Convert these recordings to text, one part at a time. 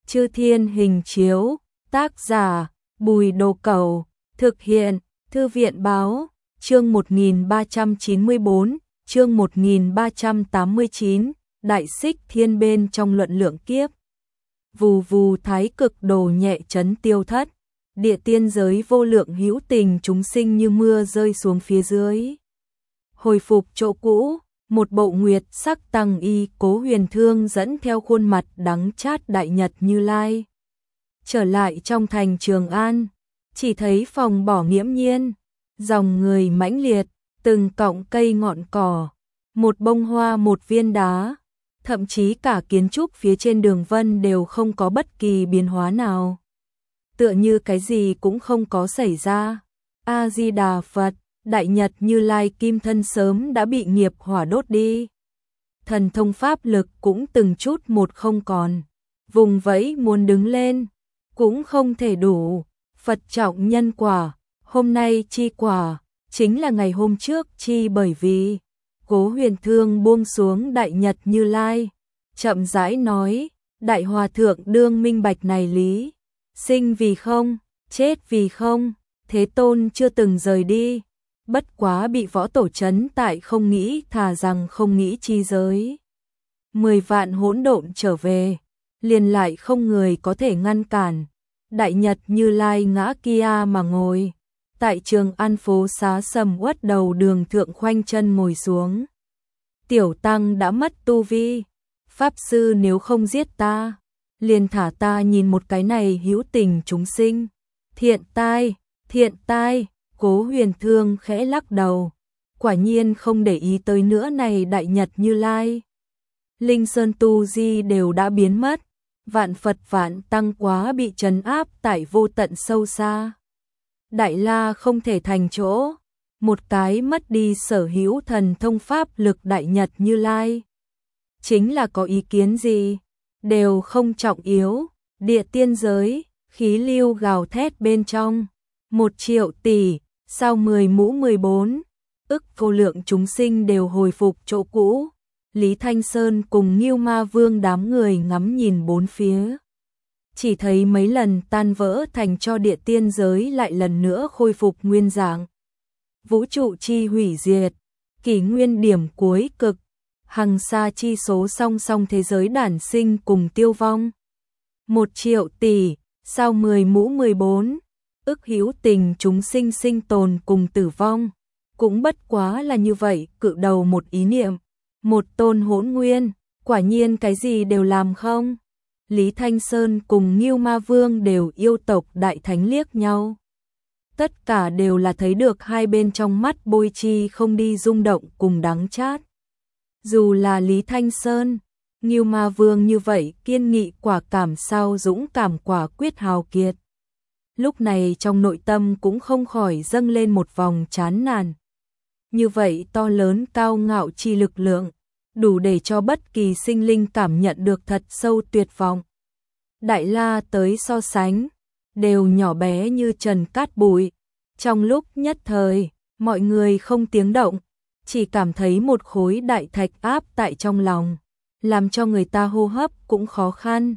Chư Thiên Hình Chiếu, tác giả Bùi Đồ Cẩu, thực hiện Thư viện Báo, chương 1394, chương 1389, Đại Xích Thiên bên trong luận lượng kiếp. Vù vù thái cực đồ nhẹ chấn tiêu thất, địa tiên giới vô lượng hữu tình chúng sinh như mưa rơi xuống phía dưới. Hồi phục chỗ cũ, một bộ nguyệt sắc tăng y Cố Huyền Thương dẫn theo khuôn mặt đắng chát Đại Nhật Như Lai. Trở lại trong thành Trường An, chỉ thấy phòng bỏ nghiễm nhiên, dòng người mãnh liệt, từng cọng cây ngọn cỏ, một bông hoa một viên đá, thậm chí cả kiến trúc phía trên đường vân đều không có bất kỳ biến hóa nào. Tựa như cái gì cũng không có xảy ra. A-di-đà Phật, Đại Nhật Như Lai kim thân sớm đã bị nghiệp hỏa đốt đi. Thần thông pháp lực cũng từng chút một không còn. Vùng vẫy muốn đứng lên, cũng không thể đủ. Phật trọng nhân quả, hôm nay chi quả, chính là ngày hôm trước chi bởi vì. Cố Huyền Thương buông xuống Đại Nhật Như Lai, chậm rãi nói, Đại Hòa Thượng đương minh bạch này lý. Sinh vì không, chết vì không, Thế Tôn chưa từng rời đi. Bất quá bị võ tổ trấn tại không nghĩ thà rằng không nghĩ chi giới. 10 vạn hỗn độn trở về, liền lại không người có thể ngăn cản. Đại Nhật Như Lai ngã kia mà ngồi. Tại Trường An phố xá sầm uất đầu đường thượng khoanh chân ngồi xuống. Tiểu tăng đã mất tu vi. Pháp sư nếu không giết ta, liền thả ta nhìn một cái này hữu tình chúng sinh. Thiện tai, Cố Huyền Thương khẽ lắc đầu. Quả nhiên không để ý tới nữa này Đại Nhật Như Lai. Linh Sơn Tu Di đều đã biến mất. Vạn Phật vạn tăng quá bị trấn áp tại vô tận sâu xa. Đại La không thể thành chỗ. Một cái mất đi sở hữu thần thông pháp lực Đại Nhật Như Lai. Chính là có ý kiến gì, đều không trọng yếu. Địa tiên giới, khí lưu gào thét bên trong. 1 triệu tỷ, sau 10 mũ 14, ức vô lượng chúng sinh đều hồi phục chỗ cũ. Lý Thanh Sơn cùng Ngưu Ma Vương đám người ngắm nhìn bốn phía. Chỉ thấy mấy lần tan vỡ thành cho địa tiên giới lại lần nữa khôi phục nguyên dạng. Vũ trụ chi hủy diệt, kỷ nguyên điểm cuối cực, hằng sa chi số song song thế giới đản sinh cùng tiêu vong. 1 triệu tỷ, sau 10 mũ 14, ức hữu tình chúng sinh sinh tồn cùng tử vong. Cũng bất quá là như vậy, cự đầu một ý niệm, một tôn hỗn nguyên, quả nhiên cái gì đều làm không? Lý Thanh Sơn cùng Ngưu Ma Vương đều yêu tộc đại thánh liếc nhau. Tất cả đều là thấy được hai bên trong mắt bôi chi không đi rung động cùng đắng chát. Dù là Lý Thanh Sơn, Ngưu Ma Vương như vậy kiên nghị quả cảm sao dũng cảm quả quyết hào kiệt. Lúc này trong nội tâm cũng không khỏi dâng lên một vòng chán nản. Như vậy to lớn cao ngạo chi lực lượng, đủ để cho bất kỳ sinh linh cảm nhận được thật sâu tuyệt vọng. Đại La tới so sánh, đều nhỏ bé như trần cát bụi. Trong lúc nhất thời, mọi người không tiếng động, chỉ cảm thấy một khối đại thạch áp tại trong lòng, làm cho người ta hô hấp cũng khó khăn.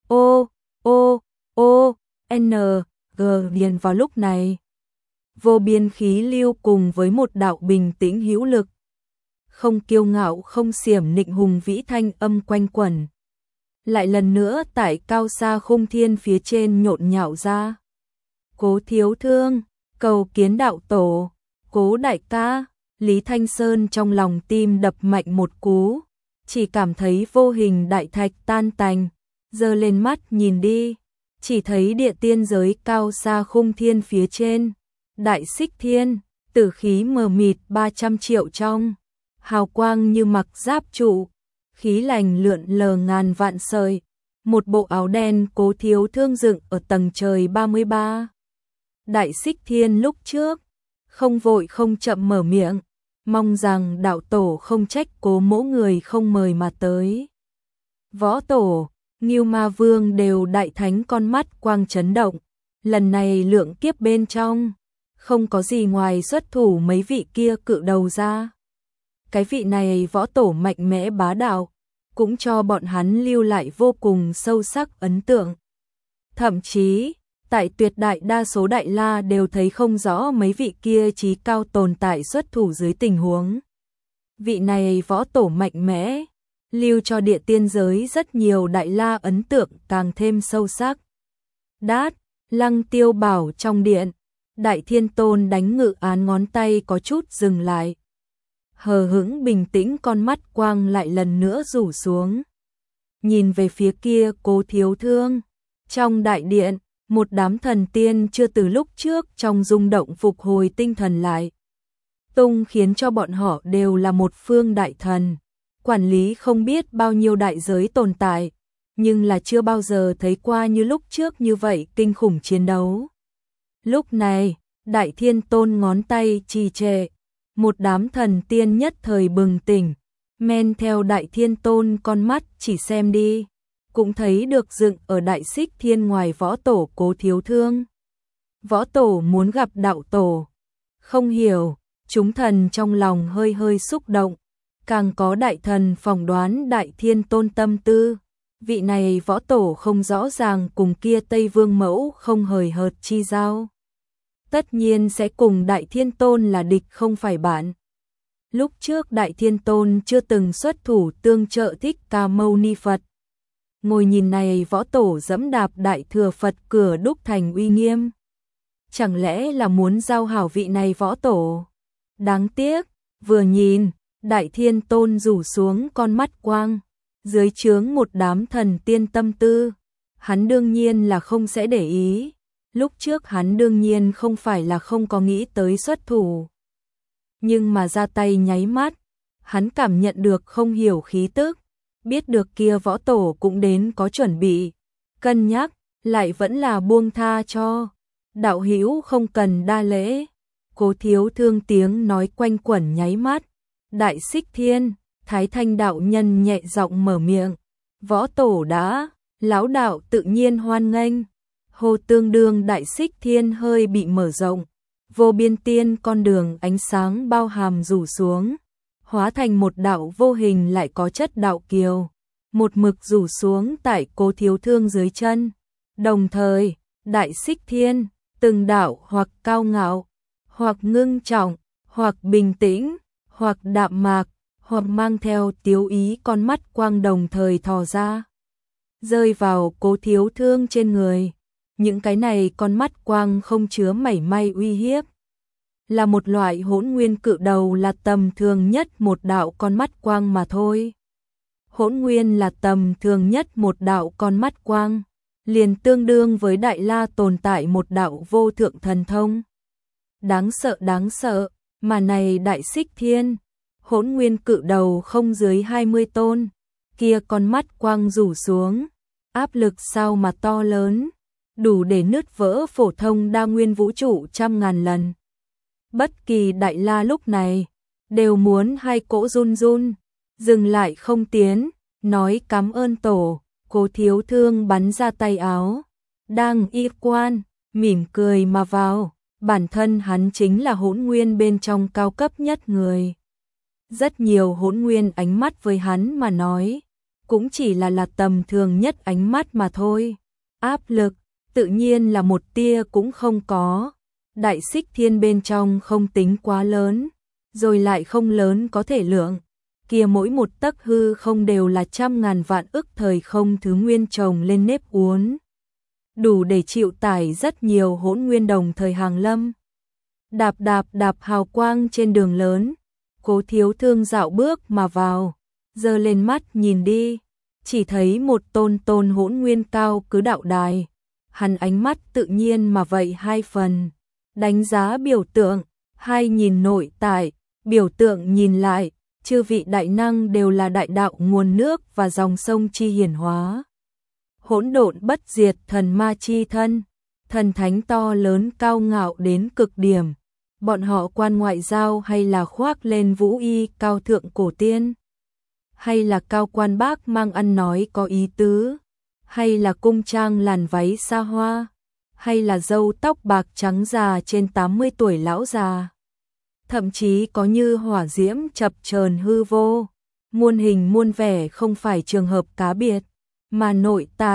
G điền vào lúc này. Vô biên khí lưu cùng với một đạo bình tĩnh hữu lực. Không kiêu ngạo không xiểm nịnh hùng vĩ thanh âm quanh quẩn. Lại lần nữa tại cao xa khung thiên phía trên nhộn nhạo ra. Cố thiếu thương, cầu kiến đạo tổ, Cố đại ca. Lý Thanh Sơn trong lòng tim đập mạnh một cú, chỉ cảm thấy vô hình đại thạch tan tành, giơ lên mắt nhìn đi, chỉ thấy địa tiên giới cao xa khung thiên phía trên, Đại Xích Thiên, tử khí mờ mịt 300 triệu trong, hào quang như mặc giáp trụ, khí lành lượn lờ ngàn vạn sợi, một bộ áo đen Cố thiếu thương dựng ở tầng trời 33. Đại Xích Thiên lúc trước, không vội không chậm mở miệng, mong rằng đạo tổ không trách Cố mỗ người không mời mà tới. Võ tổ, Ngưu Ma Vương đều đại thánh con mắt quang chấn động, lần này lượng kiếp bên trong, không có gì ngoài xuất thủ mấy vị kia cự đầu ra. Cái vị này võ tổ mạnh mẽ bá đạo, cũng cho bọn hắn lưu lại vô cùng sâu sắc ấn tượng. Thậm chí, tại tuyệt đại đa số đại la đều thấy không rõ mấy vị kia chí cao tồn tại xuất thủ dưới tình huống. Vị này võ tổ mạnh mẽ, lưu cho địa tiên giới rất nhiều đại la ấn tượng càng thêm sâu sắc. Đát, Lăng Tiêu bảo trong điện, Đại Thiên Tôn đánh ngự án ngón tay có chút dừng lại. Hờ hững bình tĩnh con mắt quang lại lần nữa rủ xuống. Nhìn về phía kia Cố Thiếu Thương. Trong đại điện, một đám thần tiên chưa từ lúc trước trong rung động phục hồi tinh thần lại. Tung khiến cho bọn họ đều là một phương đại thần, quản lý không biết bao nhiêu đại giới tồn tại, nhưng là chưa bao giờ thấy qua như lúc trước như vậy kinh khủng chiến đấu. Lúc này, Đại Thiên Tôn ngón tay trì trệ, một đám thần tiên nhất thời bừng tỉnh, men theo Đại Thiên Tôn con mắt chỉ xem đi, cũng thấy được dựng ở Đại Xích Thiên ngoài võ tổ Cố Thiếu Thương. Võ tổ muốn gặp đạo tổ, không hiểu, chúng thần trong lòng hơi hơi xúc động, càng có đại thần phỏng đoán Đại Thiên Tôn tâm tư. Vị này võ tổ không rõ ràng cùng kia Tây Vương mẫu không hời hợt chi giao. Tất nhiên sẽ cùng Đại Thiên Tôn là địch không phải bạn. Lúc trước Đại Thiên Tôn chưa từng xuất thủ tương trợ Thích Ca Mâu Ni Phật. Ngồi nhìn này võ tổ dẫm đạp Đại Thừa Phật cửa đúc thành uy nghiêm. Chẳng lẽ là muốn giao hảo vị này võ tổ? Đáng tiếc, vừa nhìn, Đại Thiên Tôn rủ xuống con mắt quang, dưới trướng một đám thần tiên tâm tư. Hắn đương nhiên là không sẽ để ý. Lúc trước hắn đương nhiên không phải là không có nghĩ tới xuất thủ. Nhưng mà ra tay nháy mắt, hắn cảm nhận được không hiểu khí tức, biết được kia võ tổ cũng đến có chuẩn bị, cân nhắc, lại vẫn là buông tha cho. Đạo hữu không cần đa lễ. Cố Thiếu Thương tiếng nói quanh quẩn nháy mắt. Đại Xích Thiên, Thái Thanh đạo nhân nhẹ giọng mở miệng. Võ tổ đã, lão đạo tự nhiên hoan nghênh. Hồ tương đương Đại Xích Thiên hơi bị mở rộng. Vô biên tiên con đường ánh sáng bao hàm rủ xuống, hóa thành một đạo vô hình lại có chất đạo kiều, một mực rủ xuống tại Cố Thiếu Thương dưới chân. Đồng thời, Đại Xích Thiên, từng đạo hoặc cao ngạo, hoặc ngưng trọng, hoặc bình tĩnh, hoặc đạm mạc, hoặc mang theo tiếu ý con mắt quang đồng thời thò ra, rơi vào Cố Thiếu Thương trên người. Những cái này con mắt quang không chứa mảy may uy hiếp. Là một loại hỗn nguyên cự đầu là tầm thường nhất một đạo con mắt quang mà thôi. Hỗn nguyên là tầm thường nhất một đạo con mắt quang, liền tương đương với đại la tồn tại một đạo vô thượng thần thông. Đáng sợ, mà này Đại Xích Thiên, hỗn nguyên cự đầu không dưới 20 tôn, kia con mắt quang rủ xuống, áp lực sao mà to lớn, đủ để nứt vỡ phổ thông đa nguyên vũ trụ trăm ngàn lần. Bất kỳ đại la lúc này, đều muốn hai cỗ run run, dừng lại không tiến, nói cảm ơn tổ. Cố Thiếu Thương bắn ra tay áo, đang y quan, mỉm cười mà vào, bản thân hắn chính là hỗn nguyên bên trong cao cấp nhất người. Rất nhiều hỗn nguyên ánh mắt với hắn mà nói, cũng chỉ là tầm thường nhất ánh mắt mà thôi. Áp lực, tự nhiên là một tia cũng không có. Đại Xích Thiên bên trong không tính quá lớn, rồi lại không lớn có thể lượng. Kia mỗi một tấc hư không đều là trăm ngàn vạn ức thời không thứ nguyên chồng lên nếp uốn, đủ để chịu tải rất nhiều hỗn nguyên đồng thời hàng lâm. Đạp hào quang trên đường lớn, Cố Thiếu Thương dạo bước mà vào, giơ lên mắt nhìn đi, chỉ thấy một tôn hỗn nguyên cao cứ đạo đài. Hắn ánh mắt tự nhiên mà vậy hai phần, đánh giá biểu tượng, hai nhìn nội tại, biểu tượng nhìn lại. Chư vị đại năng đều là đại đạo nguồn nước và dòng sông chi hiển hóa. Hỗn độn bất diệt thần ma chi thân, thần thánh to lớn cao ngạo đến cực điểm. Bọn họ quan ngoại giao hay là khoác lên vũ y cao thượng cổ tiên, hay là cao quan bác mang ăn nói có ý tứ, hay là cung trang làn váy xa hoa, hay là râu tóc bạc trắng già trên 80 tuổi lão già. Thậm chí có như hỏa diễm chập chờn hư vô, muôn hình muôn vẻ không phải trường hợp cá biệt, mà nội tại,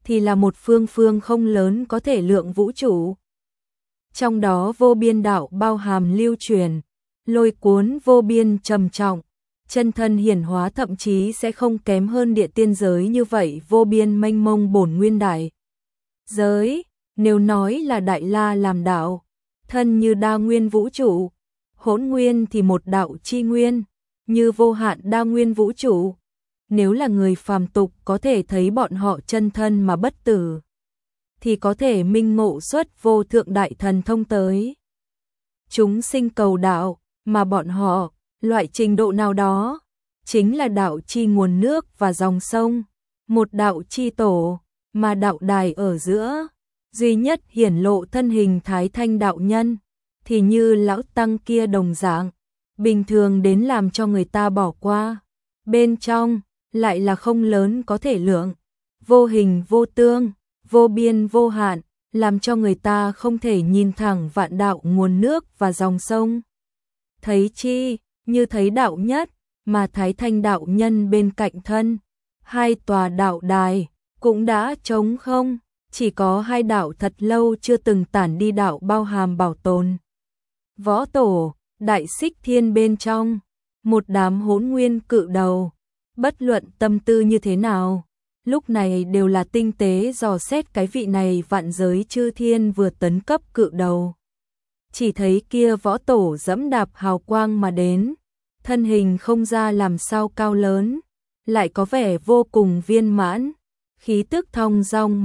thì là một phương phương không lớn có thể lượng vũ trụ. Trong đó vô biên đạo bao hàm lưu truyền, lôi cuốn vô biên trầm trọng, chân thân hiển hóa thậm chí sẽ không kém hơn địa tiên giới như vậy vô biên mênh mông bổn nguyên đại giới. Nếu nói là Đại La làm đạo, thân như đa nguyên vũ trụ, hỗn nguyên thì một đạo chi nguyên, như vô hạn đa nguyên vũ trụ. Nếu là người phàm tục có thể thấy bọn họ chân thân mà bất tử, thì có thể minh ngộ xuất vô thượng đại thần thông tới. Chúng sinh cầu đạo, mà bọn họ, loại trình độ nào đó, chính là đạo chi nguồn nước và dòng sông, một đạo chi tổ, mà đạo đài ở giữa, duy nhất hiển lộ thân hình Thái Thanh đạo nhân, thì như lão tăng kia đồng dạng, bình thường đến làm cho người ta bỏ qua. Bên trong, lại là không lớn có thể lượng, vô hình vô tương, vô biên vô hạn, làm cho người ta không thể nhìn thẳng vạn đạo nguồn nước và dòng sông. Thấy chi, như thấy đạo nhất, mà Thái Thanh đạo nhân bên cạnh thân, hai tòa đạo đài, cũng đã trống không, chỉ có hai đạo thật lâu chưa từng tản đi đạo bao hàm bảo tồn. Võ tổ, đại xích thiên bên trong, một đám hỗn nguyên cự đầu, bất luận tâm tư như thế nào, lúc này đều là tinh tế dò xét cái vị này vạn giới chư thiên vừa tấn cấp cự đầu. Chỉ thấy kia võ tổ dẫm đạp hào quang mà đến, thân hình không ra làm sao cao lớn, lại có vẻ vô cùng viên mãn, khí tức thong dong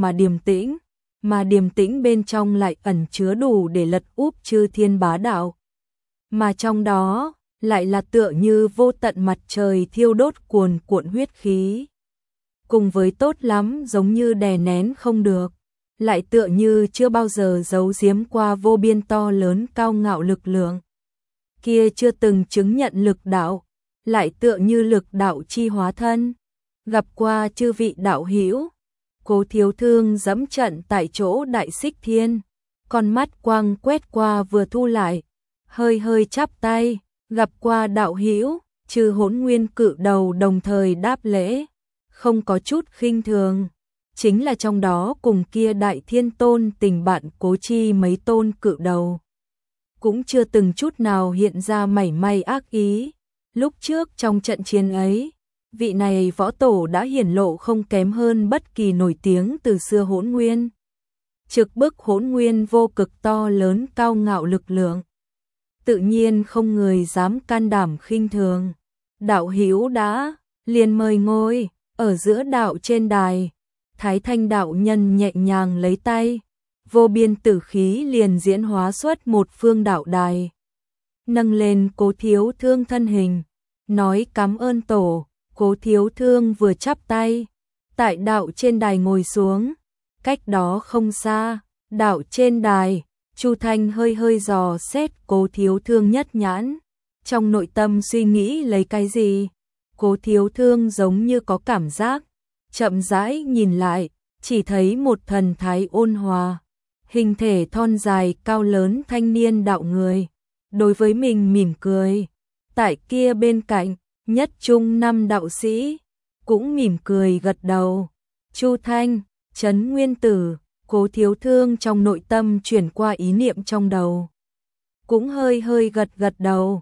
mà điềm tĩnh bên trong lại ẩn chứa đủ để lật úp chư thiên bá đạo. Mà trong đó, lại là tựa như vô tận mặt trời thiêu đốt cuồn cuộn huyết khí. Cùng với tốt lắm giống như đè nén không được, lại tựa như chưa bao giờ giấu giếm qua vô biên to lớn cao ngạo lực lượng. Kia chưa từng chứng nhận lực đạo, lại tựa như lực đạo chi hóa thân. Gặp qua chư vị đạo hữu, Cố Thiếu Thương dẫm trận tại chỗ đại xích thiên, con mắt quang quét qua vừa thu lại, hơi hơi chắp tay, gặp qua đạo hữu, trừ hỗn nguyên cự đầu đồng thời đáp lễ, không có chút khinh thường, chính là trong đó cùng kia đại thiên tôn tình bạn cố chi mấy tôn cự đầu. Cũng chưa từng chút nào hiện ra mảy may ác ý, lúc trước trong trận chiến ấy, vị này võ tổ đã hiển lộ không kém hơn bất kỳ nổi tiếng từ xưa hỗn nguyên. Trực bức hỗn nguyên vô cực to lớn cao ngạo lực lượng. Tự nhiên không người dám can đảm khinh thường. Đạo hữu đã, liền mời ngồi, ở giữa đạo trên đài. Thái Thanh đạo nhân nhẹ nhàng lấy tay, vô biên tử khí liền diễn hóa xuất một phương đạo đài. Nâng lên Cố Thiếu Thương thân hình, nói cảm ơn tổ. Cố Thiếu Thương vừa chắp tay, tại đạo trên đài ngồi xuống, cách đó không xa, đạo trên đài, Chu Thanh hơi hơi dò xét Cố Thiếu Thương nhất nhãn, trong nội tâm suy nghĩ lấy cái gì. Cố Thiếu Thương giống như có cảm giác, chậm rãi nhìn lại, chỉ thấy một thần thái ôn hòa, hình thể thon dài cao lớn thanh niên đạo người, đối với mình mỉm cười. Tại kia bên cạnh, nhất trung năm đạo sĩ, cũng mỉm cười gật đầu. Chu Thanh, Trấn Nguyên Tử, Cố Thiếu Thương trong nội tâm chuyển qua ý niệm trong đầu. Cũng hơi hơi gật đầu.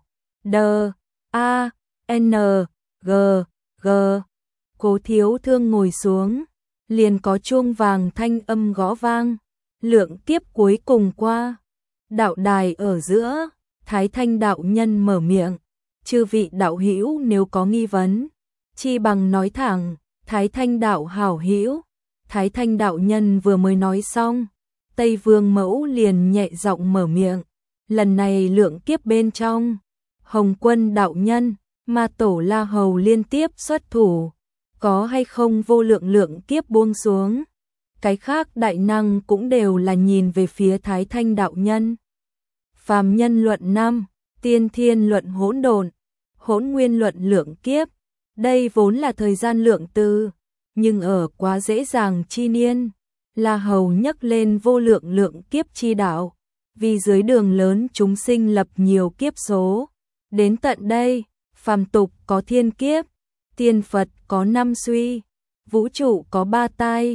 D-A-N-G, G. Cố Thiếu Thương ngồi xuống, liền có chuông vàng thanh âm gõ vang. Lượng kiếp cuối cùng qua. Đạo đài ở giữa, Thái Thanh đạo nhân mở miệng. Chư vị đạo hữu nếu có nghi vấn, chi bằng nói thẳng. Thái Thanh đạo hảo hữu. Thái Thanh đạo nhân vừa mới nói xong, Tây Vương Mẫu liền nhẹ giọng mở miệng. Lần này lượng kiếp bên trong, Hồng Quân đạo nhân, Ma Tổ La Hầu liên tiếp xuất thủ, có hay không vô lượng lượng kiếp buông xuống. Cái khác đại năng cũng đều là nhìn về phía Thái Thanh đạo nhân. Phàm nhân luận năm, tiên thiên luận hỗn độn, hỗn nguyên luận lượng kiếp. Đây vốn là thời gian lượng tư, nhưng ở quá dễ dàng chi niên, La Hầu nhắc lên vô lượng lượng kiếp chi đạo, vì dưới đường lớn chúng sinh lập nhiều kiếp số. Đến tận đây, phàm tục có thiên kiếp, tiên Phật có năm suy, vũ trụ có ba tai,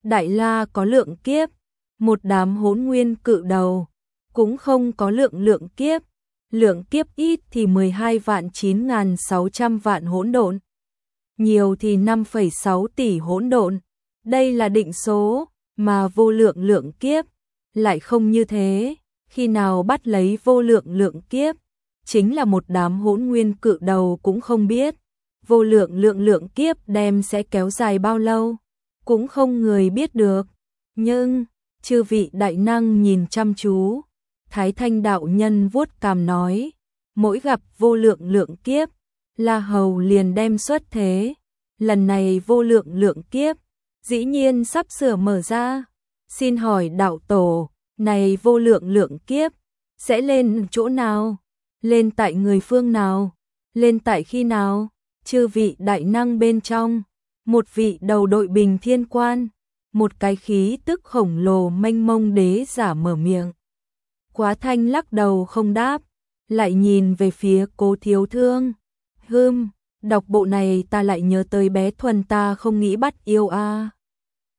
Đại La có lượng kiếp, một đám hỗn nguyên cự đầu, cũng không có lượng kiếp. Lượng kiếp ít thì 12 vạn 9.600 vạn hỗn độn, nhiều thì 5,6 tỷ hỗn độn. Đây là định số, mà vô lượng kiếp lại không như thế. Khi nào bắt lấy vô lượng kiếp, chính là một đám hỗn nguyên cự đầu cũng không biết. Vô lượng kiếp đem sẽ kéo dài bao lâu, cũng không người biết được. Nhưng, chư vị đại năng nhìn chăm chú, Thái Thanh đạo nhân vuốt cằm nói, mỗi gặp vô lượng kiếp, La Hầu liền đem xuất thế. Lần này vô lượng kiếp, dĩ nhiên sắp sửa mở ra. Xin hỏi đạo tổ, này vô lượng kiếp, sẽ lên chỗ nào? Lên tại người phương nào? Lên tại khi nào? Chư vị đại năng bên trong, một vị đầu đội bình thiên quan, một cái khí tức khổng lồ mênh mông đế giả mở miệng. Quá Thanh lắc đầu không đáp, lại nhìn về phía Cố Thiếu Thương. Đọc bộ này ta lại nhớ tới bé Thuần ta không nghĩ bắt yêu a.